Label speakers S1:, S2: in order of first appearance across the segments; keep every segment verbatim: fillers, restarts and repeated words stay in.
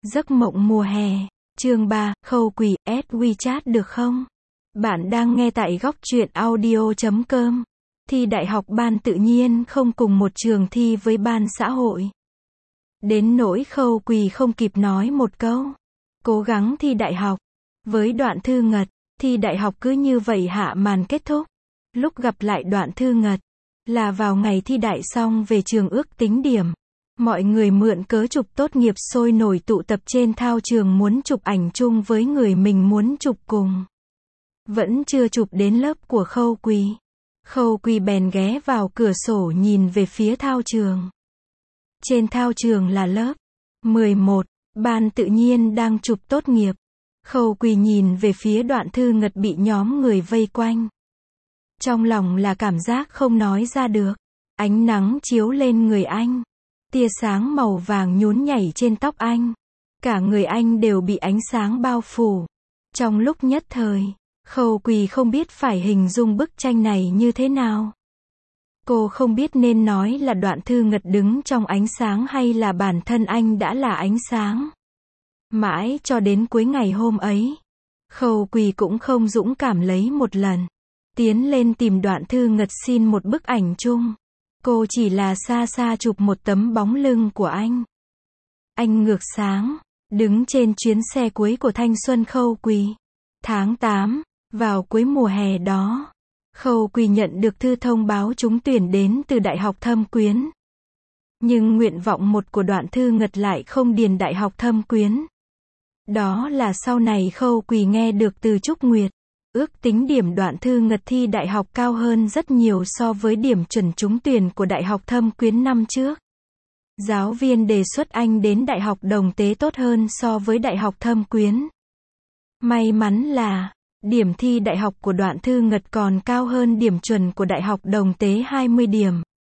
S1: Giấc mộng mùa hè. Chương ba, Khâu Quỳ, add WeChat được không? Bạn đang nghe tại góc truyện audio chấm com. Thi đại học ban tự nhiên không cùng một trường thi với ban xã hội. Đến nỗi Khâu Quỳ không kịp nói một câu. Cố gắng thi đại học. Với Đoạn Thư Ngật, thi đại học cứ như vậy hạ màn kết thúc. Lúc gặp lại Đoạn Thư Ngật, là vào ngày thi đại xong về trường ước tính điểm. Mọi người mượn cớ chụp tốt nghiệp sôi nổi tụ tập trên thao trường muốn chụp ảnh chung với người mình muốn chụp cùng. Vẫn chưa chụp đến lớp của Khâu Quỳ. Khâu Quỳ bèn ghé vào cửa sổ nhìn về phía thao trường. Trên thao trường là lớp mười một, ban tự nhiên đang chụp tốt nghiệp. Khâu Quỳ nhìn về phía Đoạn Thư Ngật bị nhóm người vây quanh. Trong lòng là cảm giác không nói ra được. Ánh nắng chiếu lên người anh. Tia sáng màu vàng nhún nhảy trên tóc anh. Cả người anh đều bị ánh sáng bao phủ. Trong lúc nhất thời, Khâu Quỳ không biết phải hình dung bức tranh này như thế nào. Cô không biết nên nói là Đoạn Thư Ngật đứng trong ánh sáng hay là bản thân anh đã là ánh sáng. Mãi cho đến cuối ngày hôm ấy, Khâu Quỳ cũng không dũng cảm lấy một lần. Tiến lên tìm Đoạn Thư Ngật xin một bức ảnh chung. Cô chỉ là xa xa chụp một tấm bóng lưng của anh. Anh ngược sáng, đứng trên chuyến xe cuối của thanh xuân Khâu Quỳ. Tháng tám, vào cuối mùa hè đó, Khâu Quỳ nhận được thư thông báo trúng tuyển đến từ Đại học Thâm Quyến. Nhưng nguyện vọng một của Đoạn Thư Ngật lại không điền Đại học Thâm Quyến. Đó là sau này Khâu Quỳ nghe được từ Trúc Nguyệt. Ước tính điểm Đoạn Thư Ngật thi đại học cao hơn rất nhiều so với điểm chuẩn trúng tuyển của Đại học Thâm Quyến năm trước. Giáo viên đề xuất anh đến Đại học Đồng Tế tốt hơn so với Đại học Thâm Quyến. May mắn là, điểm thi đại học của Đoạn Thư Ngật còn cao hơn điểm chuẩn của Đại học Đồng Tế hai mươi điểm.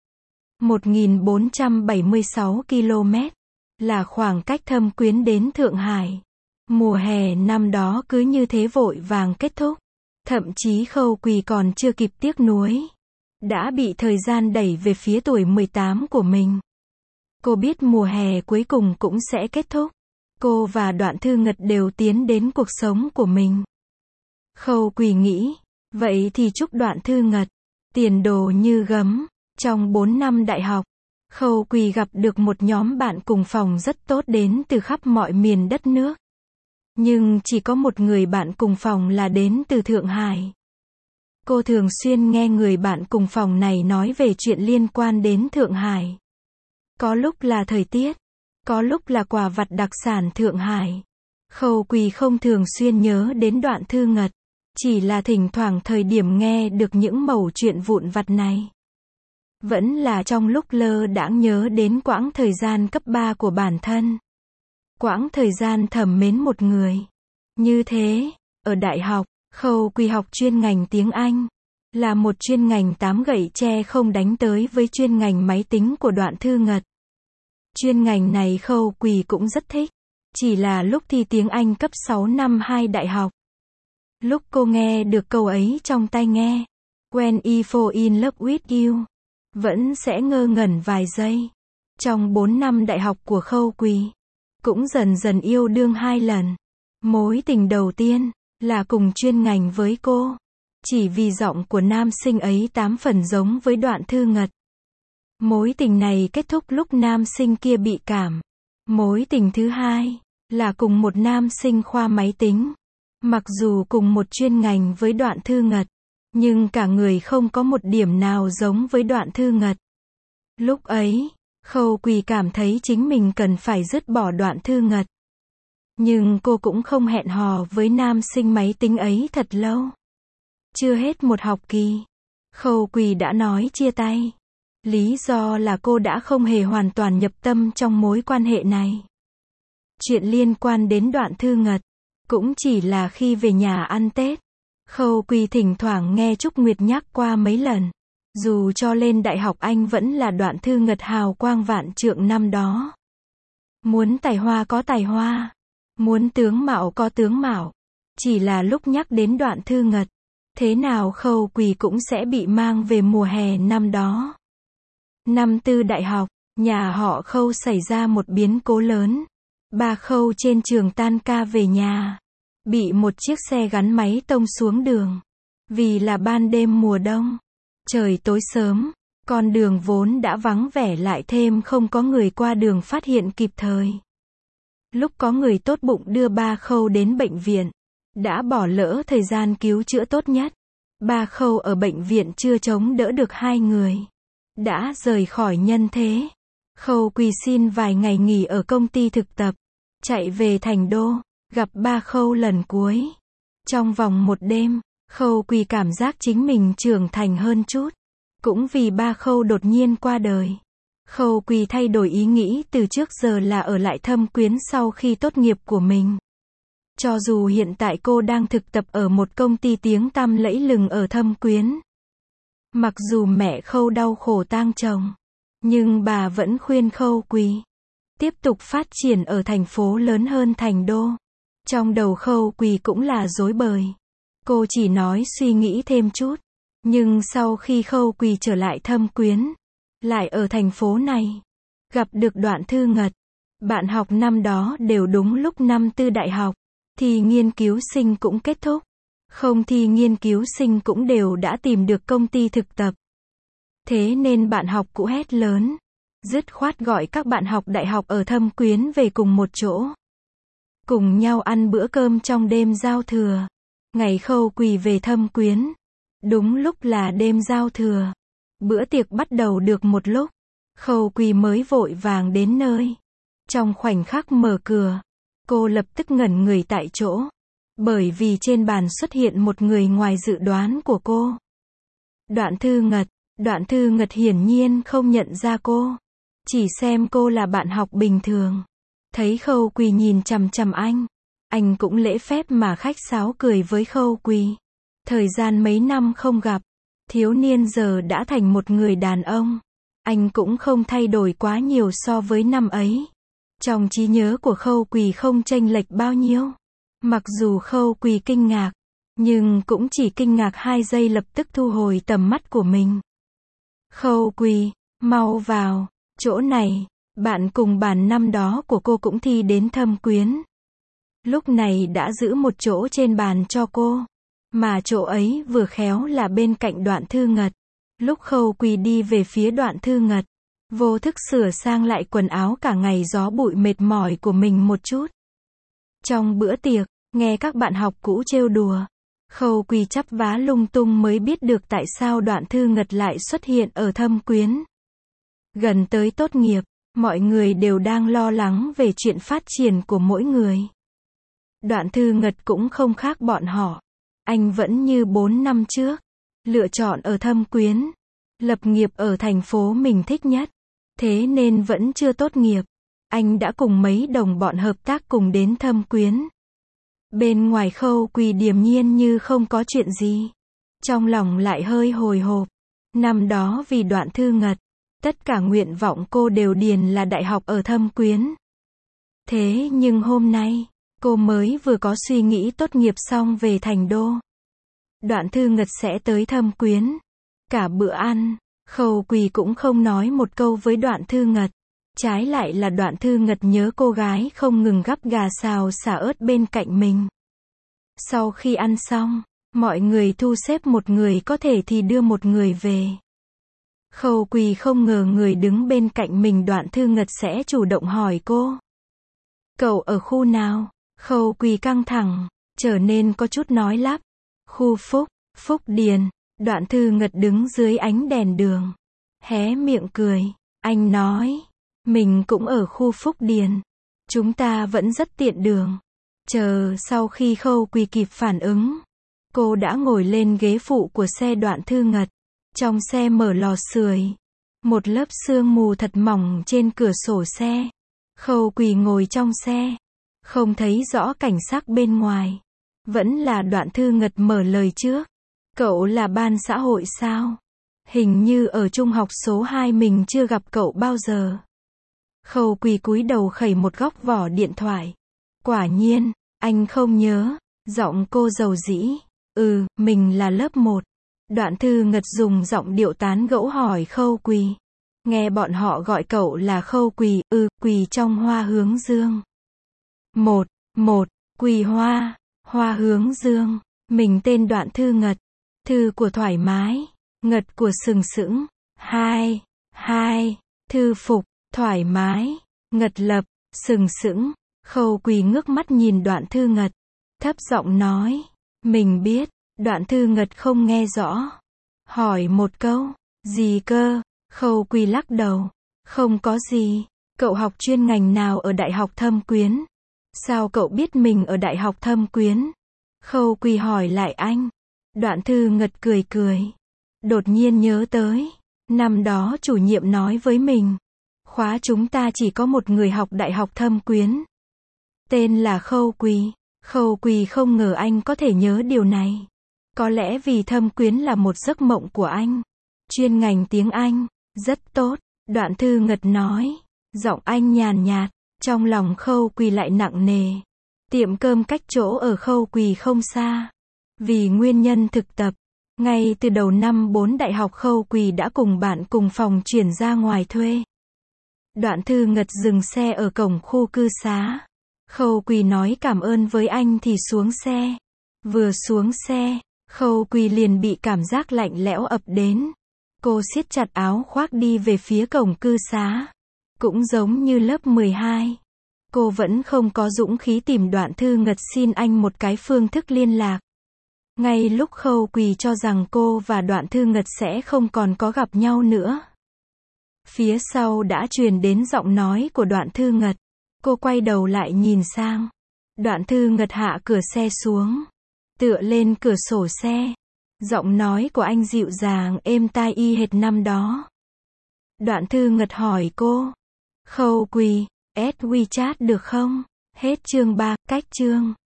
S1: một nghìn bốn trăm bảy mươi sáu ki lô mét, là khoảng cách Thâm Quyến đến Thượng Hải. Mùa hè năm đó cứ như thế vội vàng kết thúc. Thậm chí Khâu Quỳ còn chưa kịp tiếc nuối. Đã bị thời gian đẩy về phía tuổi mười tám của mình. Cô biết mùa hè cuối cùng cũng sẽ kết thúc. Cô và Đoạn Thư Ngật đều tiến đến cuộc sống của mình. Khâu Quỳ nghĩ, vậy thì chúc Đoạn Thư Ngật tiền đồ như gấm. Trong bốn năm đại học, Khâu Quỳ gặp được một nhóm bạn cùng phòng rất tốt đến từ khắp mọi miền đất nước. Nhưng chỉ có một người bạn cùng phòng là đến từ Thượng Hải. Cô thường xuyên nghe người bạn cùng phòng này nói về chuyện liên quan đến Thượng Hải. Có lúc là thời tiết, có lúc là quà vặt đặc sản Thượng Hải. Khâu Quỳ không thường xuyên nhớ đến Đoạn Thư Ngật, chỉ là thỉnh thoảng thời điểm nghe được những mẩu chuyện vụn vặt này. Vẫn là trong lúc lơ đãng nhớ đến quãng thời gian cấp ba của bản thân. Quãng thời gian thầm mến một người. Như thế, ở đại học, Khâu Quỳ học chuyên ngành tiếng Anh. Là một chuyên ngành tám gậy tre không đánh tới với chuyên ngành máy tính của Đoạn Thư Ngật. Chuyên ngành này Khâu Quỳ cũng rất thích. Chỉ là lúc thi tiếng Anh cấp sáu năm hai đại học. Lúc cô nghe được câu ấy trong tai nghe. When I fall in love with you. Vẫn sẽ ngơ ngẩn vài giây. Trong bốn năm đại học của Khâu Quỳ, cũng dần dần yêu đương hai lần. Mối tình đầu tiên, là cùng chuyên ngành với cô. Chỉ vì giọng của nam sinh ấy tám phần giống với Đoạn Thư Ngật. Mối tình này kết thúc lúc nam sinh kia bị cảm. Mối tình thứ hai, là cùng một nam sinh khoa máy tính. Mặc dù cùng một chuyên ngành với Đoạn Thư Ngật, nhưng cả người không có một điểm nào giống với Đoạn Thư Ngật. Lúc ấy, Khâu Quỳ cảm thấy chính mình cần phải dứt bỏ Đoạn Thư Ngật. Nhưng cô cũng không hẹn hò với nam sinh máy tính ấy thật lâu. Chưa hết một học kỳ, Khâu Quỳ đã nói chia tay. Lý do là cô đã không hề hoàn toàn nhập tâm trong mối quan hệ này. Chuyện liên quan đến Đoạn Thư Ngật, cũng chỉ là khi về nhà ăn Tết. Khâu Quỳ thỉnh thoảng nghe Trúc Nguyệt nhắc qua mấy lần. Dù cho lên đại học anh vẫn là Đoạn Thư Ngật hào quang vạn trượng năm đó. Muốn tài hoa có tài hoa. Muốn tướng mạo có tướng mạo. Chỉ là lúc nhắc đến Đoạn Thư Ngật, thế nào Khâu Quỳ cũng sẽ bị mang về mùa hè năm đó. Năm tư đại học, nhà họ Khâu xảy ra một biến cố lớn. Ba Khâu trên trường tan ca về nhà, bị một chiếc xe gắn máy tông xuống đường. Vì là ban đêm mùa đông, trời tối sớm, con đường vốn đã vắng vẻ lại thêm không có người qua đường phát hiện kịp thời. Lúc có người tốt bụng đưa Ba Khâu đến bệnh viện, đã bỏ lỡ thời gian cứu chữa tốt nhất. Ba Khâu ở bệnh viện chưa chống đỡ được hai người, đã rời khỏi nhân thế. Khâu Quỳ xin vài ngày nghỉ ở công ty thực tập, chạy về thành đô, gặp Ba Khâu lần cuối. Trong vòng một đêm, Khâu Quỳ cảm giác chính mình trưởng thành hơn chút. Cũng vì Ba Khâu đột nhiên qua đời, Khâu Quỳ thay đổi ý nghĩ từ trước giờ là ở lại Thâm Quyến sau khi tốt nghiệp của mình. Cho dù hiện tại cô đang thực tập ở một công ty tiếng tăm lẫy lừng ở Thâm Quyến. Mặc dù mẹ Khâu đau khổ tang chồng, nhưng bà vẫn khuyên Khâu Quỳ tiếp tục phát triển ở thành phố lớn hơn thành đô. Trong đầu Khâu Quỳ cũng là rối bời. Cô chỉ nói suy nghĩ thêm chút. Nhưng sau khi Khâu Quỳ trở lại Thâm Quyến, lại ở thành phố này, gặp được Đoạn Thư Ngật. Bạn học năm đó đều đúng lúc năm tư đại học, thì nghiên cứu sinh cũng kết thúc. Không thi nghiên cứu sinh cũng đều đã tìm được công ty thực tập. Thế nên bạn học cũ hét lớn, dứt khoát gọi các bạn học đại học ở Thâm Quyến về cùng một chỗ. Cùng nhau ăn bữa cơm trong đêm giao thừa. Ngày Khâu Quỳ về Thâm Quyến, đúng lúc là đêm giao thừa. Bữa tiệc bắt đầu được một lúc, Khâu Quỳ mới vội vàng đến nơi. Trong khoảnh khắc mở cửa, cô lập tức ngẩn người tại chỗ. Bởi vì trên bàn xuất hiện một người ngoài dự đoán của cô. Đoạn Thư Ngật. Đoạn Thư Ngật hiển nhiên không nhận ra cô, chỉ xem cô là bạn học bình thường. Thấy Khâu Quỳ nhìn chằm chằm anh, anh cũng lễ phép mà khách sáo cười với Khâu Quỳ. Thời gian mấy năm không gặp, thiếu niên giờ đã thành một người đàn ông. Anh cũng không thay đổi quá nhiều so với năm ấy. Trong trí nhớ của Khâu Quỳ không chênh lệch bao nhiêu. Mặc dù Khâu Quỳ kinh ngạc, nhưng cũng chỉ kinh ngạc hai giây lập tức thu hồi tầm mắt của mình. Khâu Quỳ, mau vào, chỗ này, bạn cùng bàn năm đó của cô cũng thi đến Thâm Quyến. Lúc này đã giữ một chỗ trên bàn cho cô. Mà chỗ ấy vừa khéo là bên cạnh Đoạn Thư Ngật. Lúc Khâu Quỳ đi về phía Đoạn Thư Ngật, vô thức sửa sang lại quần áo cả ngày gió bụi mệt mỏi của mình một chút. Trong bữa tiệc, nghe các bạn học cũ trêu đùa, Khâu Quỳ chắp vá lung tung mới biết được tại sao Đoạn Thư Ngật lại xuất hiện ở Thâm Quyến. Gần tới tốt nghiệp, mọi người đều đang lo lắng về chuyện phát triển của mỗi người. Đoạn Thư Ngật cũng không khác bọn họ. Anh vẫn như bốn năm trước, lựa chọn ở Thâm Quyến, lập nghiệp ở thành phố mình thích nhất. Thế nên vẫn chưa tốt nghiệp, anh đã cùng mấy đồng bọn hợp tác cùng đến Thâm Quyến. Bên ngoài Khâu Quỳ điềm nhiên như không có chuyện gì. Trong lòng lại hơi hồi hộp. Năm đó vì Đoạn Thư Ngật, tất cả nguyện vọng cô đều điền là đại học ở Thâm Quyến. Thế nhưng hôm nay, cô mới vừa có suy nghĩ tốt nghiệp xong về thành đô. Đoạn Thư Ngật sẽ tới Thâm Quyến. Cả bữa ăn, Khâu Quỳ cũng không nói một câu với Đoạn Thư Ngật. Trái lại là Đoạn Thư Ngật nhớ cô gái không ngừng gắp gà xào xả ớt bên cạnh mình. Sau khi ăn xong, mọi người thu xếp một người có thể thì đưa một người về. Khâu Quỳ không ngờ người đứng bên cạnh mình Đoạn Thư Ngật sẽ chủ động hỏi cô. Cậu ở khu nào? Khâu Quỳ căng thẳng, trở nên có chút nói lắp. Khu Phúc, Phúc Điền. Đoạn Thư Ngật đứng dưới ánh đèn đường, hé miệng cười. Anh nói, mình cũng ở khu Phúc Điền. Chúng ta vẫn rất tiện đường. Chờ sau khi Khâu Quỳ kịp phản ứng, cô đã ngồi lên ghế phụ của xe Đoạn Thư Ngật. Trong xe mở lò sưởi, một lớp sương mù thật mỏng trên cửa sổ xe. Khâu Quỳ ngồi trong xe, không thấy rõ cảnh sắc bên ngoài. Vẫn là Đoạn Thư Ngật mở lời trước. Cậu là ban xã hội sao? Hình như ở trung học số hai mình chưa gặp cậu bao giờ. Khâu Quỳ cúi đầu khẩy một góc vỏ điện thoại. Quả nhiên, anh không nhớ. Giọng cô dầu dĩ. Ừ, mình là lớp một. Đoạn Thư Ngật dùng giọng điệu tán gẫu hỏi Khâu Quỳ. Nghe bọn họ gọi cậu là Khâu Quỳ, ừ, Quỳ trong hoa hướng dương. một, một, Quỳ Hoa, Hoa hướng dương. Mình tên Đoạn Thư Ngật. Thư của thoải mái, ngật của sừng sững. Hai, hai, Thư phục, thoải mái, ngật lập, sừng sững. Khâu Quỳ ngước mắt nhìn Đoạn Thư Ngật, thấp giọng nói, mình biết. Đoạn Thư Ngật không nghe rõ, hỏi một câu, gì cơ? Khâu Quỳ lắc đầu, không có gì. Cậu học chuyên ngành nào ở Đại học Thâm Quyến? Sao cậu biết mình ở Đại học Thâm Quyến? Khâu Quỳ hỏi lại anh. Đoạn Thư Ngật cười cười, đột nhiên nhớ tới, năm đó chủ nhiệm nói với mình, khóa chúng ta chỉ có một người học Đại học Thâm Quyến, tên là Khâu Quỳ. Khâu Quỳ không ngờ anh có thể nhớ điều này. Có lẽ vì Thâm Quyến là một giấc mộng của anh. Chuyên ngành tiếng Anh, rất tốt. Đoạn Thư Ngật nói, giọng anh nhàn nhạt, trong lòng Khâu Quỳ lại nặng nề. Tiệm cơm cách chỗ ở Khâu Quỳ không xa. Vì nguyên nhân thực tập, ngay từ đầu năm bốn đại học Khâu Quỳ đã cùng bạn cùng phòng chuyển ra ngoài thuê. Đoạn Thư Ngật dừng xe ở cổng khu cư xá. Khâu Quỳ nói cảm ơn với anh thì xuống xe. Vừa xuống xe, Khâu Quỳ liền bị cảm giác lạnh lẽo ập đến. Cô siết chặt áo khoác đi về phía cổng cư xá. Cũng giống như lớp mười hai. Cô vẫn không có dũng khí tìm Đoạn Thư Ngật xin anh một cái phương thức liên lạc. Ngay lúc Khâu Quỳ cho rằng cô và Đoạn Thư Ngật sẽ không còn có gặp nhau nữa, phía sau đã truyền đến giọng nói của Đoạn Thư Ngật. Cô quay đầu lại nhìn sang. Đoạn Thư Ngật hạ cửa xe xuống, tựa lên cửa sổ xe. Giọng nói của anh dịu dàng êm tai y hệt năm đó. Đoạn Thư Ngật hỏi cô, Khâu Quỳ, add WeChat được không? Hết chương ba, cách chương.